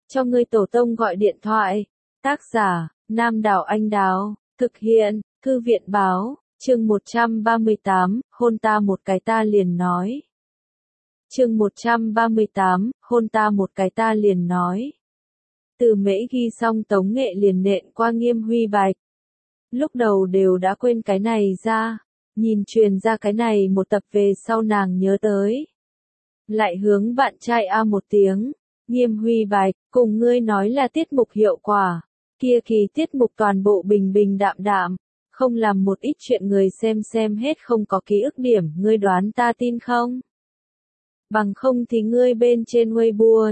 cho ngươi tổ tông gọi điện thoại. Tác giả, Nam Đảo Anh Đào, thực hiện, Thư viện Báo, chương 138, hôn ta một cái ta liền nói. Chương 138, hôn ta một cái ta liền nói. Từ Mễ ghi xong Tống Nghệ liền nện qua Nghiêm Huy Bạch. Lúc đầu đều đã quên cái này ra, nhìn truyền ra cái này một tập về sau nàng nhớ tới. Lại hướng bạn trai a một tiếng, Nghiêm Huy Bạch, cùng ngươi nói là tiết mục hiệu quả, kia kỳ tiết mục toàn bộ bình bình đạm đạm, không làm một ít chuyện người xem hết không có ký ức điểm, ngươi đoán ta tin không? Bằng không thì ngươi bên trên Weibo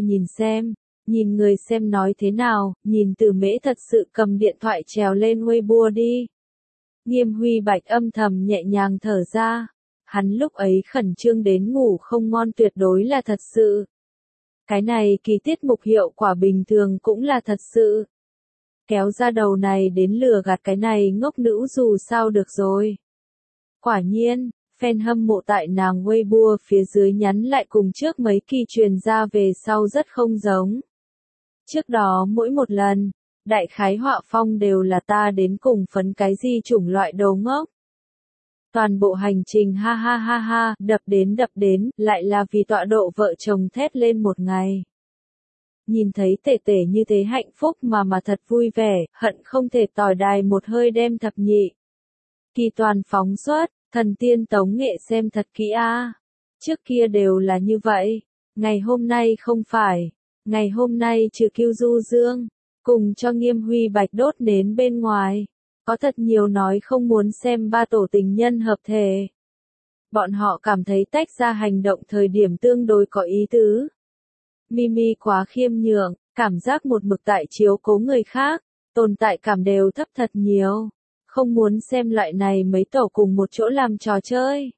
nhìn người xem nói thế nào, nhìn Từ Mễ thật sự cầm điện thoại trèo lên Weibo đi. Nghiêm Huy Bạch âm thầm nhẹ nhàng thở ra, hắn lúc ấy khẩn trương đến ngủ không ngon tuyệt đối là thật sự. Cái này kỳ tiết mục hiệu quả bình thường cũng là thật sự. Kéo ra đầu này đến lừa gạt cái này ngốc nữ dù sao được rồi. Quả nhiên, fan hâm mộ tại nàng Weibo phía dưới nhắn lại cùng trước mấy kỳ truyền ra về sau rất không giống. Trước đó mỗi một lần, đại khái họa phong đều là ta đến cùng phấn cái gì chủng loại đồ ngốc. Toàn bộ hành trình ha ha ha ha, đập đến, lại là vì tọa độ vợ chồng thét lên một ngày. Nhìn thấy tể tể như thế hạnh phúc mà thật vui vẻ, hận không thể tỏi đài một hơi đem thập nhị. Kỳ toàn phóng xuất, thần tiên Tống Nghệ xem thật kỹ a. Trước kia đều là như vậy, ngày hôm nay không phải, ngày hôm nay trừ Kiêu Du Dương, cùng cho Nghiêm Huy Bạch đốt nến bên ngoài, có thật nhiều nói không muốn xem ba tổ tình nhân hợp thể. Bọn họ cảm thấy tách ra hành động thời điểm tương đối có ý tứ. Mimi quá khiêm nhường, cảm giác một mực tại chiếu cố người khác, tồn tại cảm đều thấp thật nhiều. Không muốn xem loại này mấy tổ cùng một chỗ làm trò chơi.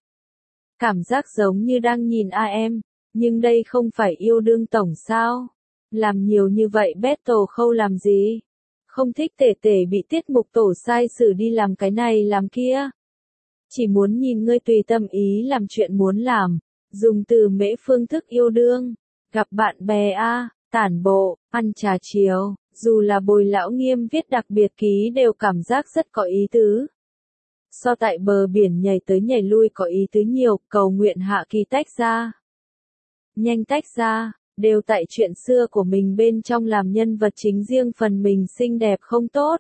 Cảm giác giống như đang nhìn AM, nhưng đây không phải yêu đương tổng sao. Làm nhiều như vậy battle khâu làm gì? Không thích tể tể bị tiết mục tổ sai xử đi làm cái này làm kia. Chỉ muốn nhìn ngươi tùy tâm ý làm chuyện muốn làm, dùng Từ Mễ phương thức yêu đương, gặp bạn bè tản bộ, ăn trà chiều, dù là bồi lão Nghiêm viết đặc biệt ký đều cảm giác rất có ý tứ. So tại bờ biển nhảy tới nhảy lui có ý tứ nhiều, cầu nguyện hạ kỳ tách ra. Nhanh tách ra, đều tại chuyện xưa của mình bên trong làm nhân vật chính riêng phần mình xinh đẹp không tốt.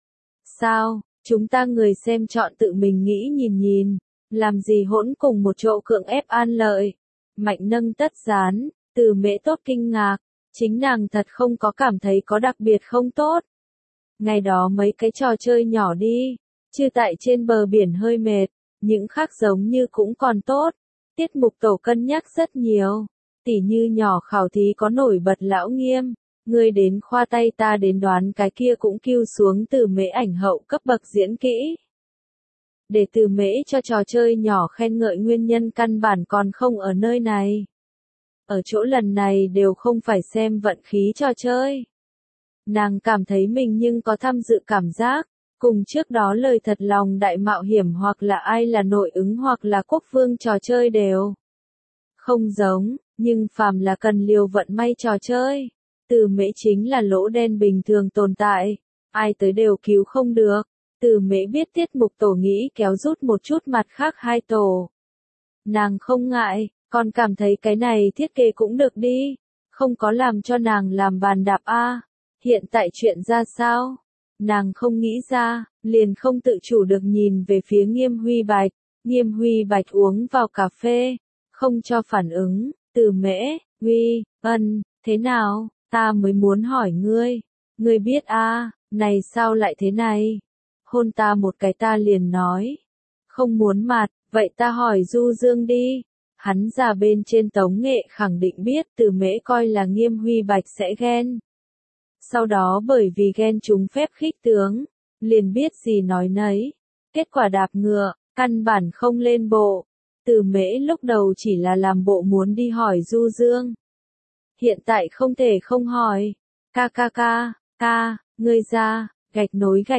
Sao, chúng ta người xem chọn tự mình nghĩ nhìn, làm gì hỗn cùng một chỗ cưỡng ép an lợi. Mạnh nâng tất dán, Từ Mễ tốt kinh ngạc, chính nàng thật không có cảm thấy có đặc biệt không tốt. Ngày đó mấy cái trò chơi nhỏ đi, chứ tại trên bờ biển hơi mệt, những khác giống như cũng còn tốt. Tiết mục tổ cân nhắc rất nhiều, tỉ như nhỏ khảo thí có nổi bật lão Nghiêm, ngươi đến khoa tay ta đến đoán cái kia cũng kêu xuống Từ Mễ ảnh hậu cấp bậc diễn kỹ. Để Từ Mễ cho trò chơi nhỏ khen ngợi nguyên nhân căn bản còn không ở nơi này. Ở chỗ lần này đều không phải xem vận khí trò chơi. Nàng cảm thấy mình nhưng có tham dự cảm giác, cùng trước đó lời thật lòng đại mạo hiểm hoặc là ai là nội ứng hoặc là quốc vương trò chơi đều không giống, nhưng phàm là cần liều vận may trò chơi. Từ Mễ chính là lỗ đen bình thường tồn tại, ai tới đều cứu không được. Từ Mễ biết tiết mục tổ nghĩ kéo rút một chút mặt khác hai tổ. Nàng không ngại, còn cảm thấy cái này thiết kế cũng được đi, không có làm cho nàng làm bàn đạp Hiện tại chuyện ra sao? Nàng không nghĩ ra, liền không tự chủ được nhìn về phía Nghiêm Huy Bạch. Nghiêm Huy Bạch uống vào cà phê, không cho phản ứng. Từ Mễ, thế nào, ta mới muốn hỏi ngươi. Ngươi biết này sao lại thế này? Hôn ta một cái ta liền nói. Không muốn mặt, vậy ta hỏi Du Dương đi. Hắn già bên trên Tống Nghệ khẳng định biết Từ Mễ coi là Nghiêm Huy Bạch sẽ ghen. Sau đó bởi vì ghen trúng phép khích tướng, liền biết gì nói nấy. Kết quả đạp ngựa, căn bản không lên bộ. Từ Mễ lúc đầu chỉ là làm bộ muốn đi hỏi Du Dương. Hiện tại không thể không hỏi. Ngươi ra, gạch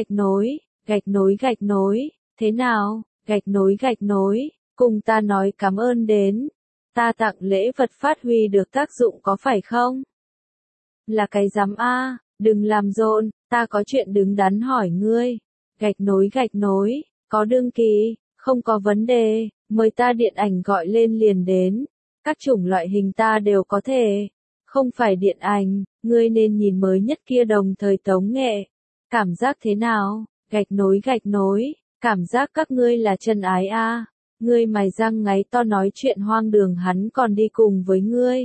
nối, thế nào, gạch nối, cùng ta nói cảm ơn đến. Ta tặng lễ vật phát huy được tác dụng có phải không? Là cái dám a, đừng làm rộn, ta có chuyện đứng đắn hỏi ngươi. Gạch nối, có đương kỳ, không có vấn đề, mời ta điện ảnh gọi lên liền đến. Các chủng loại hình ta đều có thể. Không phải điện ảnh, ngươi nên nhìn mới nhất kia đồng thời tống nghệ. Cảm giác thế nào? Gạch nối, cảm giác các ngươi là chân ái a. Ngươi mày răng ngáy to nói chuyện hoang đường hắn còn đi cùng với ngươi.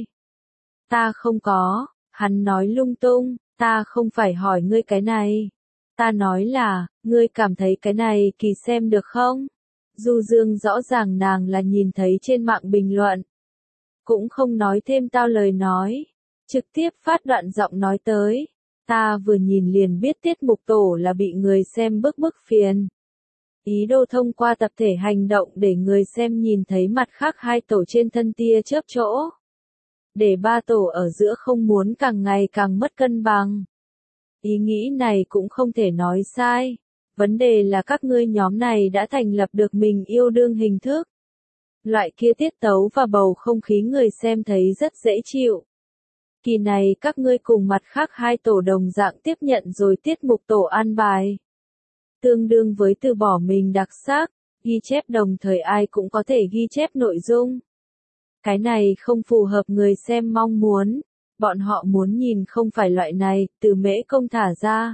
Ta không có, hắn nói lung tung, ta không phải hỏi ngươi cái này. Ta nói là, ngươi cảm thấy cái này kỳ xem được không? Du Dương rõ ràng nàng là nhìn thấy trên mạng bình luận. Cũng không nói thêm tao lời nói. Trực tiếp phát đoạn giọng nói tới. Ta vừa nhìn liền biết tiết mục tổ là bị người xem bức phiền. Ý đồ thông qua tập thể hành động để người xem nhìn thấy mặt khác hai tổ trên thân tia chớp chỗ. Để ba tổ ở giữa không muốn càng ngày càng mất cân bằng. Ý nghĩ này cũng không thể nói sai. Vấn đề là các ngươi nhóm này đã thành lập được mình yêu đương hình thức. Loại kia tiết tấu và bầu không khí người xem thấy rất dễ chịu. Kỳ này các ngươi cùng mặt khác hai tổ đồng dạng tiếp nhận rồi tiết mục tổ an bài. Tương đương với từ bỏ mình đặc sắc, ghi chép đồng thời ai cũng có thể ghi chép nội dung. Cái này không phù hợp người xem mong muốn. Bọn họ muốn nhìn không phải loại này, từ Mễ Công thả ra.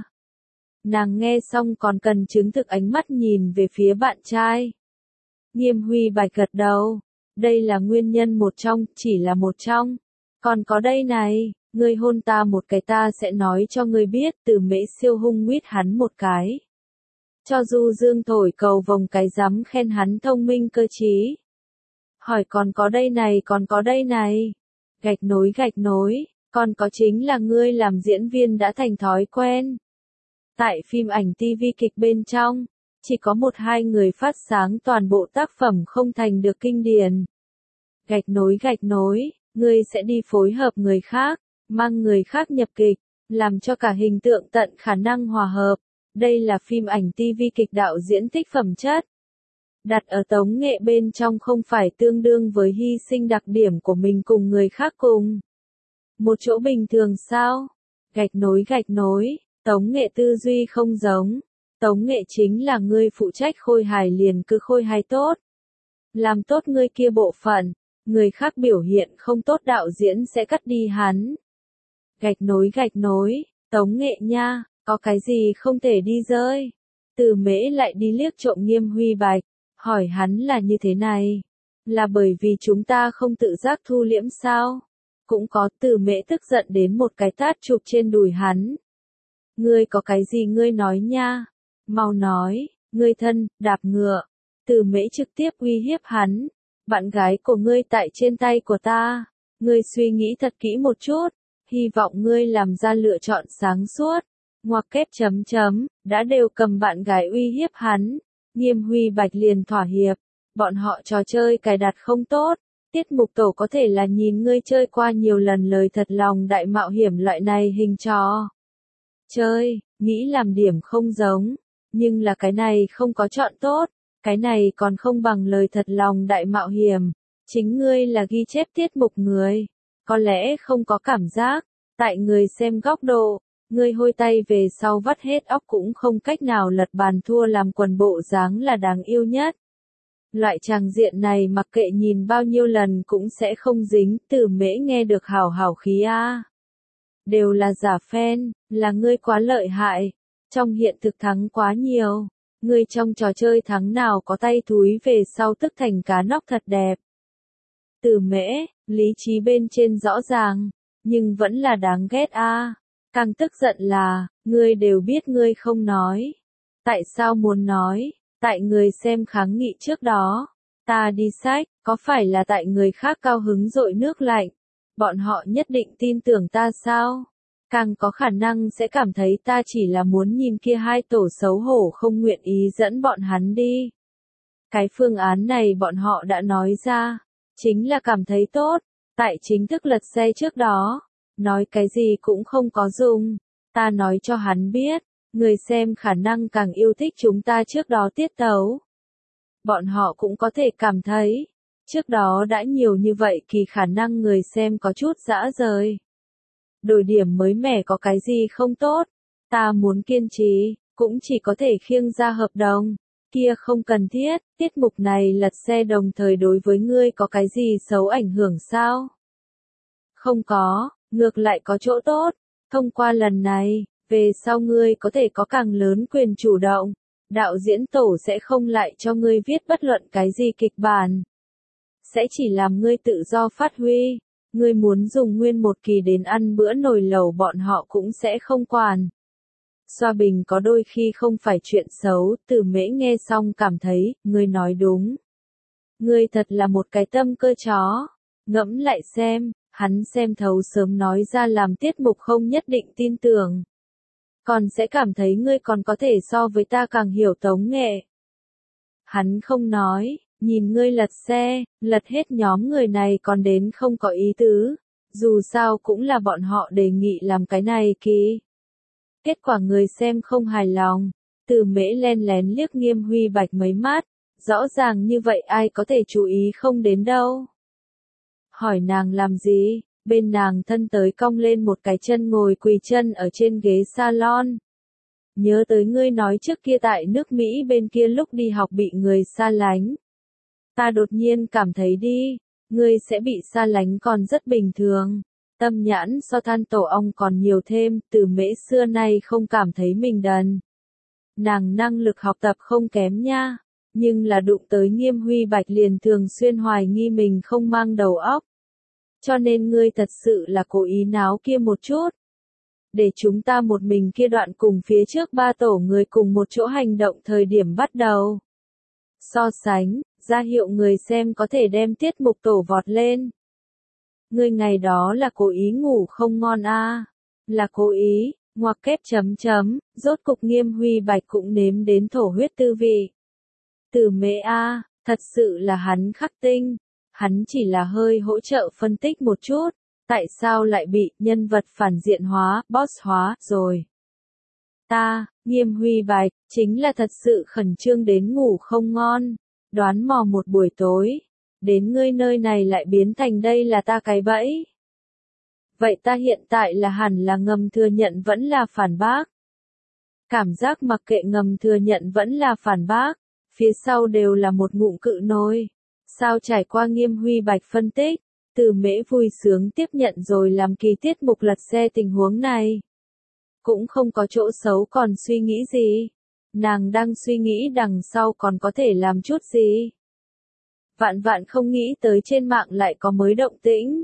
Nàng nghe xong còn cần chứng thực ánh mắt nhìn về phía bạn trai. Nghiêm Huy Bạch gật đầu. Đây là nguyên nhân một trong, chỉ là một trong. Còn có đây này, ngươi hôn ta một cái ta sẽ nói cho ngươi biết, từ Mễ siêu hung nguyết hắn một cái. Cho Du Dương thổi cầu vồng cái dám khen hắn thông minh cơ trí. Hỏi còn có đây này, còn có đây này. Gạch nối, còn có chính là ngươi làm diễn viên đã thành thói quen. Tại phim ảnh TV kịch bên trong, chỉ có một hai người phát sáng toàn bộ tác phẩm không thành được kinh điển. Gạch nối, ngươi sẽ đi phối hợp người khác, mang người khác nhập kịch, làm cho cả hình tượng tận khả năng hòa hợp. Đây là phim ảnh TV kịch đạo diễn tích phẩm chất. Đặt ở tống nghệ bên trong không phải tương đương với hy sinh đặc điểm của mình cùng người khác cùng. Một chỗ bình thường sao? Gạch nối, tống nghệ tư duy không giống. Tống nghệ chính là ngươi phụ trách khôi hài liền cứ khôi hài tốt. Làm tốt ngươi kia bộ phận, người khác biểu hiện không tốt đạo diễn sẽ cắt đi hắn. Gạch nối, tống nghệ nha, có cái gì không thể đi rơi. Từ Mễ lại đi liếc trộm Nghiêm Huy Bạch, hỏi hắn là như thế này. Là bởi vì chúng ta không tự giác thu liễm sao? Cũng có. Từ Mễ tức giận đến một cái tát chụp trên đùi hắn. Ngươi có cái gì ngươi nói nha? Mau nói, ngươi thân, đạp ngựa. Từ Mễ trực tiếp uy hiếp hắn. Bạn gái của ngươi tại trên tay của ta. Ngươi suy nghĩ thật kỹ một chút. Hy vọng ngươi làm ra lựa chọn sáng suốt. Ngoặc kép chấm, đã đều cầm bạn gái uy hiếp hắn. Nghiêm Huy Bạch liền thỏa hiệp. Bọn họ trò chơi cài đặt không tốt. Tiết mục tổ có thể là nhìn ngươi chơi qua nhiều lần lời thật lòng đại mạo hiểm loại này hình trò. Chơi, nghĩ làm điểm không giống. Nhưng là cái này không có chọn tốt. Cái này còn không bằng lời thật lòng đại mạo hiểm. Chính ngươi là ghi chép tiết mục người. Có lẽ không có cảm giác. Tại người xem góc độ. Ngươi hôi tay về sau vắt hết óc cũng không cách nào lật bàn thua làm quần bộ dáng là đáng yêu nhất. Loại tràng diện này mặc kệ nhìn bao nhiêu lần cũng sẽ không dính. Từ Mễ nghe được hào hào khí a. Đều là giả fan, là ngươi quá lợi hại. Trong hiện thực thắng quá nhiều. Ngươi trong trò chơi thắng nào có tay thúi về sau tức thành cá nóc thật đẹp. Từ Mễ, lý trí bên trên rõ ràng, nhưng vẫn là đáng ghét a. Càng tức giận là, ngươi đều biết ngươi không nói. Tại sao muốn nói? Tại người xem kháng nghị trước đó. Ta đi sách, có phải là tại người khác cao hứng dội nước lạnh? Bọn họ nhất định tin tưởng ta sao? Càng có khả năng sẽ cảm thấy ta chỉ là muốn nhìn kia hai tổ xấu hổ không nguyện ý dẫn bọn hắn đi. Cái phương án này bọn họ đã nói ra. Chính là cảm thấy tốt. Tại chính thức lật xe trước đó. Nói cái gì cũng không có dùng. Ta nói cho hắn biết. Người xem khả năng càng yêu thích chúng ta trước đó tiết tấu. Bọn họ cũng có thể cảm thấy. Trước đó đã nhiều như vậy kỳ khả năng người xem có chút dã rời. đổi điểm mới mẻ có cái gì không tốt. Ta muốn kiên trì, cũng chỉ có thể khiêng ra hợp đồng. Kia không cần thiết, tiết mục này lật xe đồng thời đối với ngươi có cái gì xấu ảnh hưởng sao? Không có, ngược lại có chỗ tốt. Thông qua lần này, về sau ngươi có thể có càng lớn quyền chủ động. Đạo diễn tổ sẽ không lại cho ngươi viết bất luận cái gì kịch bản. Sẽ chỉ làm ngươi tự do phát huy. Ngươi muốn dùng nguyên một kỳ đến ăn bữa nồi lẩu bọn họ cũng sẽ không quản. Xoa bình có đôi khi không phải chuyện xấu, Từ Mễ nghe xong cảm thấy, ngươi nói đúng. Ngươi thật là một cái tâm cơ chó. Ngẫm lại xem, hắn xem thấu sớm nói ra làm tiết mục không nhất định tin tưởng. Còn sẽ cảm thấy ngươi còn có thể so với ta càng hiểu tống nghệ. Hắn không nói, nhìn ngươi lật xe, lật hết nhóm người này còn đến không có ý tứ. Dù sao cũng là bọn họ đề nghị làm cái này kì. Kết quả người xem không hài lòng, Từ Mễ len lén liếc Nghiêm Huy Bạch mấy mắt, rõ ràng như vậy ai có thể chú ý không đến đâu. Hỏi nàng làm gì, bên nàng thân tới cong lên một cái chân ngồi quỳ chân ở trên ghế salon. Nhớ tới ngươi nói trước kia tại nước Mỹ bên kia lúc đi học bị người xa lánh. Ta đột nhiên cảm thấy đi, ngươi sẽ bị xa lánh còn rất bình thường. Tâm nhãn so than tổ ong còn nhiều thêm, Từ Mễ xưa nay không cảm thấy mình đần. Nàng năng lực học tập không kém nha, nhưng là đụng tới Nghiêm Huy Bạch liền thường xuyên hoài nghi mình không mang đầu óc. Cho nên ngươi thật sự là cố ý náo kia một chút. Để chúng ta một mình kia đoạn cùng phía trước ba tổ người cùng một chỗ hành động thời điểm bắt đầu. So sánh, ra hiệu người xem có thể đem tiết mục tổ vọt lên. Ngươi ngày đó là cố ý ngủ không ngon à? Là cố ý, ngoặc kép chấm chấm, rốt cục Nghiêm Huy Bạch cũng nếm đến thổ huyết tư vị. Từ Mễ a, thật sự là hắn khắc tinh. Hắn chỉ là hơi hỗ trợ phân tích một chút, tại sao lại bị nhân vật phản diện hóa, boss hóa, rồi. Ta, Nghiêm Huy Bạch, chính là thật sự khẩn trương đến ngủ không ngon, đoán mò một buổi tối, đến ngươi nơi này lại biến thành đây là ta cái bẫy. Vậy ta hiện tại là hẳn là ngầm thừa nhận vẫn là phản bác. Cảm giác mặc kệ ngầm thừa nhận vẫn là phản bác, phía sau đều là một ngụm cự nồi. Sao trải qua Nghiêm Huy Bạch phân tích, Từ Mễ vui sướng tiếp nhận rồi làm kỳ tiết mục lật xe tình huống này. Cũng không có chỗ xấu còn suy nghĩ gì. Nàng đang suy nghĩ đằng sau còn có thể làm chút gì. Vạn vạn không nghĩ tới trên mạng lại có mới động tĩnh.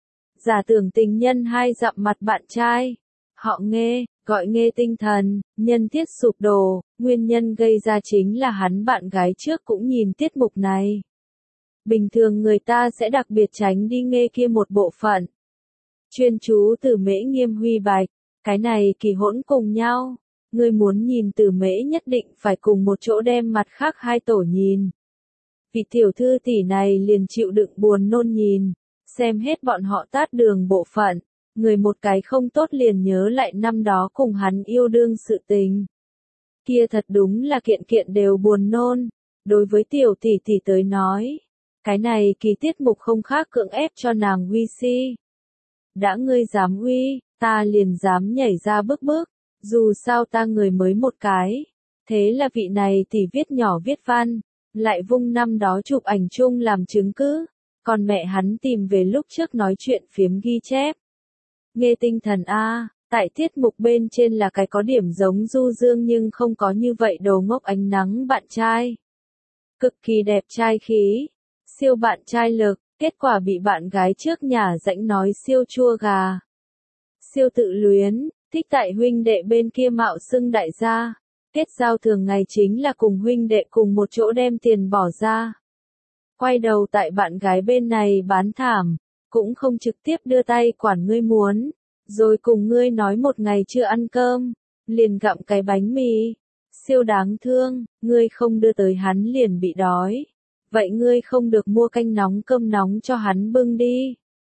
Giả tưởng tình nhân hai dặm mặt bạn trai. Họ Nghe, gọi Nghe tinh thần, nhân thiết sụp đổ, nguyên nhân gây ra chính là hắn bạn gái trước cũng nhìn tiết mục này. Bình thường người ta sẽ đặc biệt tránh đi Nghe kia một bộ phận. Chuyên chú Từ Mễ Nghiêm Huy Bạch, cái này kỳ hỗn cùng nhau. Ngươi muốn nhìn Từ Mễ nhất định phải cùng một chỗ đem mặt khác hai tổ nhìn. Vị tiểu thư tỷ này liền chịu đựng buồn nôn nhìn, xem hết bọn họ tát đường bộ phận, người một cái không tốt liền nhớ lại năm đó cùng hắn yêu đương sự tình. Kia thật đúng là kiện kiện đều buồn nôn, đối với tiểu tỷ tỷ tới nói. Cái này kỳ tiết mục không khác cưỡng ép cho nàng huy si. Đã ngươi dám huy, ta liền dám nhảy ra bước bước, dù sao ta người mới một cái. Thế là vị này tỷ viết nhỏ viết văn, lại vung năm đó chụp ảnh chung làm chứng cứ, còn mẹ hắn tìm về lúc trước nói chuyện phiếm ghi chép. Nghe tinh thần a, tại tiết mục bên trên là cái có điểm giống Du Dương nhưng không có như vậy đồ ngốc ánh nắng bạn trai. Cực kỳ đẹp trai khí, siêu bạn trai lực, kết quả bị bạn gái trước nhà rãnh nói siêu chua gà. Siêu tự luyến, thích tại huynh đệ bên kia mạo xưng đại gia. Kết giao thường ngày chính là cùng huynh đệ cùng một chỗ đem tiền bỏ ra. Quay đầu tại bạn gái bên này bán thảm, cũng không trực tiếp đưa tay quản ngươi muốn, rồi cùng ngươi nói một ngày chưa ăn cơm, liền gặm cái bánh mì. Siêu đáng thương, ngươi không đưa tới hắn liền bị đói. Vậy ngươi không được mua canh nóng cơm nóng cho hắn bưng đi.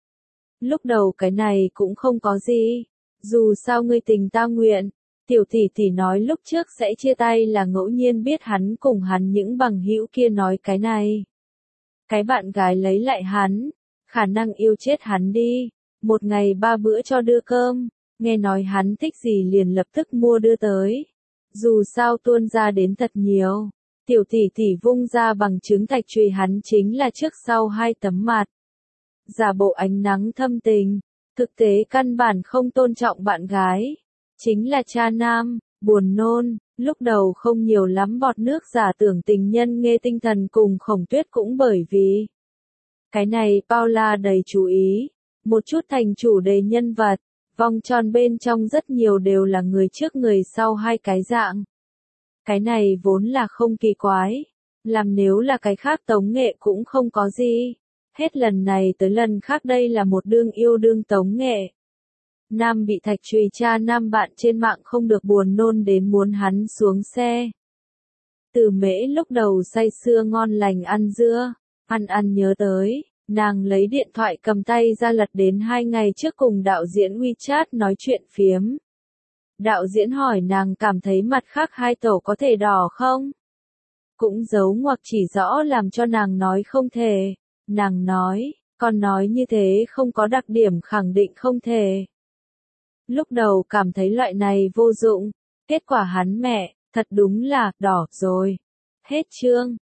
Lúc đầu cái này cũng không có gì, dù sao ngươi tình ta nguyện. Tiểu tỷ tỷ nói lúc trước sẽ chia tay là ngẫu nhiên biết hắn cùng hắn những bằng hữu kia nói cái này. Cái bạn gái lấy lại hắn, khả năng yêu chết hắn đi, một ngày 3 bữa cho đưa cơm, nghe nói hắn thích gì liền lập tức mua đưa tới. Dù sao tuôn ra đến thật nhiều. Tiểu tỷ tỷ vung ra bằng chứng thạch chùy hắn chính là trước sau hai tấm mặt. Giả bộ ánh nắng thâm tình, thực tế căn bản không tôn trọng bạn gái. Chính là cha nam, buồn nôn, lúc đầu không nhiều lắm bọt nước giả tưởng tình nhân nghe tinh thần cùng Khổng Tuyết cũng bởi vì cái này Paula đầy chú ý, một chút thành chủ đề nhân vật, vòng tròn bên trong rất nhiều đều là người trước người sau hai cái dạng. Cái này vốn là không kỳ quái, làm nếu là cái khác tống nghệ cũng không có gì. Hết lần này tới lần khác đây là một đương yêu đương tống nghệ. Nam bị thạch chùy cha nam bạn trên mạng không được buồn nôn đến muốn hắn xuống xe. Từ Mễ lúc đầu say sưa ngon lành ăn dưa, ăn nhớ tới, nàng lấy điện thoại cầm tay ra lật đến 2 ngày trước cùng đạo diễn WeChat nói chuyện phiếm. Đạo diễn hỏi nàng cảm thấy mặt khác hai tổ có thể đỏ không? Cũng giấu ngoặc chỉ rõ làm cho nàng nói không thể. Nàng nói, còn nói như thế không có đặc điểm khẳng định không thể. Lúc đầu cảm thấy loại này vô dụng, kết quả hắn mẹ, thật đúng là, đỏ rồi. Hết chương.